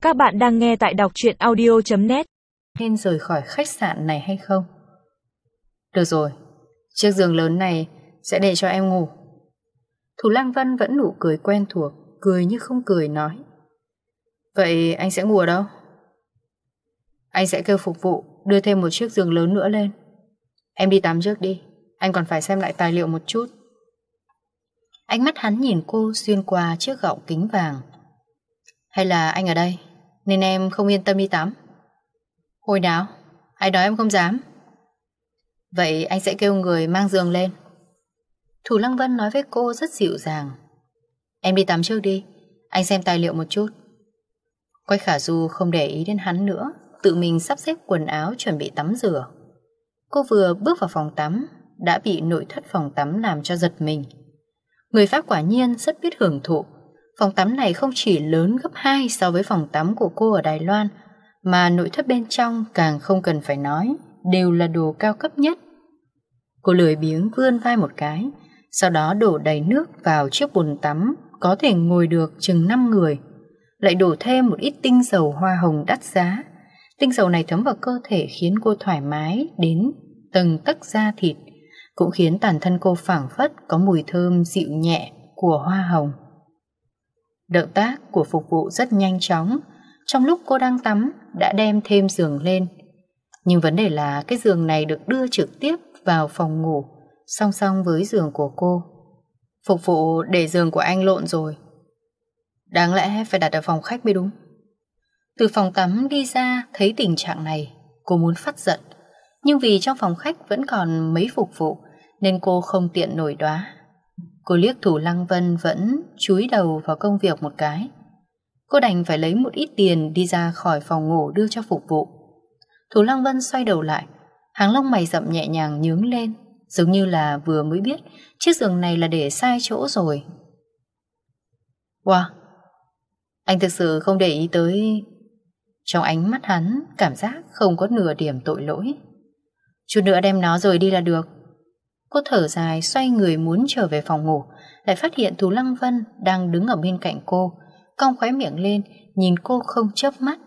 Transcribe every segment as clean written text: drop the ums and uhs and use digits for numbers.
Các bạn đang nghe tại đọc truyện audio.net. Nên rời khỏi khách sạn này hay không? Được rồi, chiếc giường lớn này sẽ để cho em ngủ. Thủ Lăng Vân vẫn nụ cười quen thuộc, cười như không cười nói. Vậy anh sẽ ngủ ở đâu? Anh sẽ kêu phục vụ đưa thêm một chiếc giường lớn nữa lên. Em đi tắm trước đi, anh còn phải xem lại tài liệu một chút. Ánh mắt hắn nhìn cô xuyên qua chiếc gọng kính vàng. Hay là anh ở đây nên em không yên tâm đi tắm? Hồi nào, ai nói em không dám? Vậy anh sẽ kêu người mang giường lên. Thủ Lăng Vân nói với cô rất dịu dàng. Em đi tắm trước đi, anh xem tài liệu một chút. Quách Khả Du không để ý đến hắn nữa, tự mình sắp xếp quần áo chuẩn bị tắm rửa. Cô vừa bước vào phòng tắm đã bị nội thất phòng tắm làm cho giật mình. Người Pháp quả nhiên rất biết hưởng thụ. Phòng tắm này không chỉ lớn gấp 2 so với phòng tắm của cô ở Đài Loan, mà nội thất bên trong càng không cần phải nói, đều là đồ cao cấp nhất. Cô lười biếng vươn vai một cái, sau đó đổ đầy nước vào chiếc bồn tắm có thể ngồi được chừng 5 người. Lại đổ thêm một ít tinh dầu hoa hồng đắt giá. Tinh dầu này thấm vào cơ thể khiến cô thoải mái đến từng tấc da thịt, cũng khiến toàn thân cô phảng phất có mùi thơm dịu nhẹ của hoa hồng. Động tác của phục vụ rất nhanh chóng. Trong lúc cô đang tắm đã đem thêm giường lên. Nhưng vấn đề là cái giường này được đưa trực tiếp vào phòng ngủ song song với giường của cô. Phục vụ để giường của anh lộn rồi. Đáng lẽ phải đặt ở phòng khách mới đúng. Từ phòng tắm đi ra thấy tình trạng này, cô muốn phát giận. Nhưng vì trong phòng khách vẫn còn mấy phục vụ nên cô không tiện nổi đoá. Cô liếc Thủ Lăng Vân vẫn chúi đầu vào công việc một cái. Cô đành phải lấy một ít tiền đi ra khỏi phòng ngủ đưa cho phục vụ. Thủ Lăng Vân xoay đầu lại, hàng lông mày rậm nhẹ nhàng nhướng lên, giống như là vừa mới biết chiếc giường này là để sai chỗ rồi. Wow, anh thực sự không để ý tới... Trong ánh mắt hắn cảm giác không có nửa điểm tội lỗi. Chút nữa đem nó rồi đi là được. Cô thở dài xoay người muốn trở về phòng ngủ, lại phát hiện Thủ Lăng Vân đang đứng ở bên cạnh cô, cong khóe miệng lên nhìn cô không chớp mắt.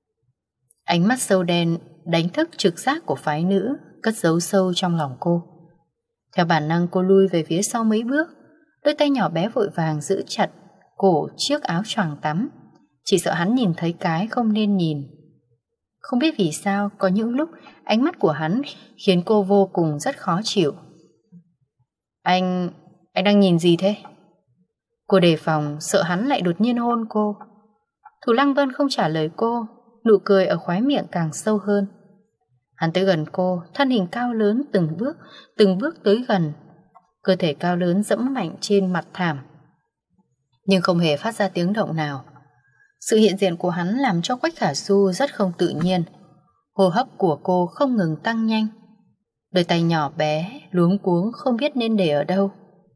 Ánh mắt sâu đen đánh thức trực giác của phái nữ cất giấu sâu trong lòng cô. Theo bản năng cô lui về phía sau mấy bước, đôi tay nhỏ bé vội vàng giữ chặt cổ chiếc áo choàng tắm, chỉ sợ hắn nhìn thấy cái không nên nhìn. Không biết vì sao có những lúc ánh mắt của hắn khiến cô vô cùng rất khó chịu. Anh đang nhìn gì thế? Cô đề phòng sợ hắn lại đột nhiên hôn cô. Thủ Lăng Vân không trả lời cô, nụ cười ở khóe miệng càng sâu hơn. Hắn tới gần cô, thân hình cao lớn từng bước tới gần. Cơ thể cao lớn dẫm mạnh trên mặt thảm, nhưng không hề phát ra tiếng động nào. Sự hiện diện của hắn làm cho Quách Khả Du rất không tự nhiên. Hô hấp của cô không ngừng tăng nhanh. Đôi tay nhỏ bé luống cuống không biết nên để ở đâu.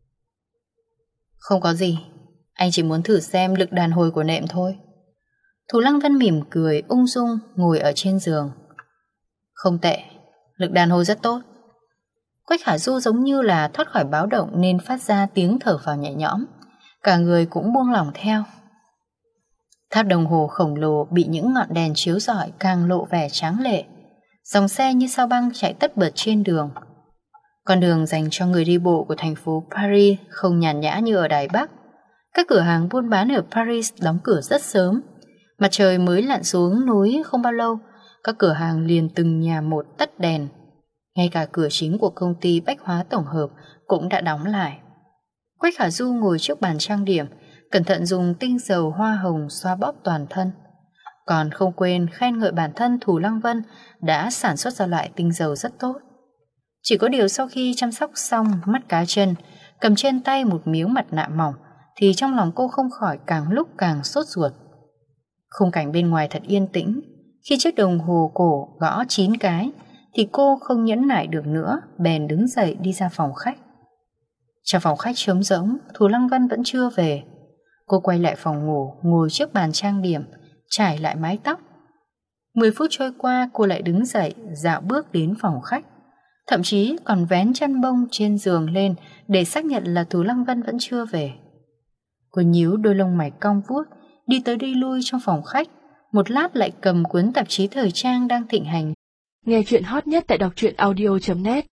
Không có gì, anh chỉ muốn thử xem lực đàn hồi của nệm thôi. Thủ Lăng Vân mỉm cười ung dung ngồi ở trên giường. Không tệ, lực đàn hồi rất tốt. Quách Khả Du giống như là thoát khỏi báo động nên phát ra tiếng thở phào nhẹ nhõm. Cả người cũng buông lỏng theo. Tháp đồng hồ khổng lồ bị những ngọn đèn chiếu rọi càng lộ vẻ tráng lệ. Dòng xe như sao băng chạy tất bật trên đường. Con đường dành cho người đi bộ của thành phố Paris không nhàn nhã như ở Đài Bắc. Các cửa hàng buôn bán ở Paris đóng cửa rất sớm. Mặt trời mới lặn xuống núi không bao lâu, các cửa hàng liền từng nhà một tắt đèn. Ngay cả cửa chính của công ty bách hóa tổng hợp cũng đã đóng lại. Quách Khả Du ngồi trước bàn trang điểm, cẩn thận dùng tinh dầu hoa hồng xoa bóp toàn thân. Còn không quên khen ngợi bản thân Thủ Lăng Vân đã sản xuất ra loại tinh dầu rất tốt. Chỉ có điều sau khi chăm sóc xong mắt cá chân, cầm trên tay một miếng mặt nạ mỏng, thì trong lòng cô không khỏi càng lúc càng sốt ruột. Khung cảnh bên ngoài thật yên tĩnh. Khi chiếc đồng hồ cổ gõ 9 cái thì cô không nhẫn nại được nữa, bèn đứng dậy đi ra phòng khách. Trong phòng khách trống rỗng, Thủ Lăng Vân vẫn chưa về. Cô quay lại phòng ngủ, ngồi trước bàn trang điểm, trải lại mái tóc. 10 phút trôi qua, cô lại đứng dậy, dạo bước đến phòng khách. Thậm chí còn vén chăn bông trên giường lên để xác nhận là Thủ Lăng Vân vẫn chưa về. Cô nhíu đôi lông mày cong vuốt, đi tới đi lui trong phòng khách, một lát lại cầm cuốn tạp chí thời trang đang thịnh hành. Nghe chuyện hot nhất tại đọc truyện audio.net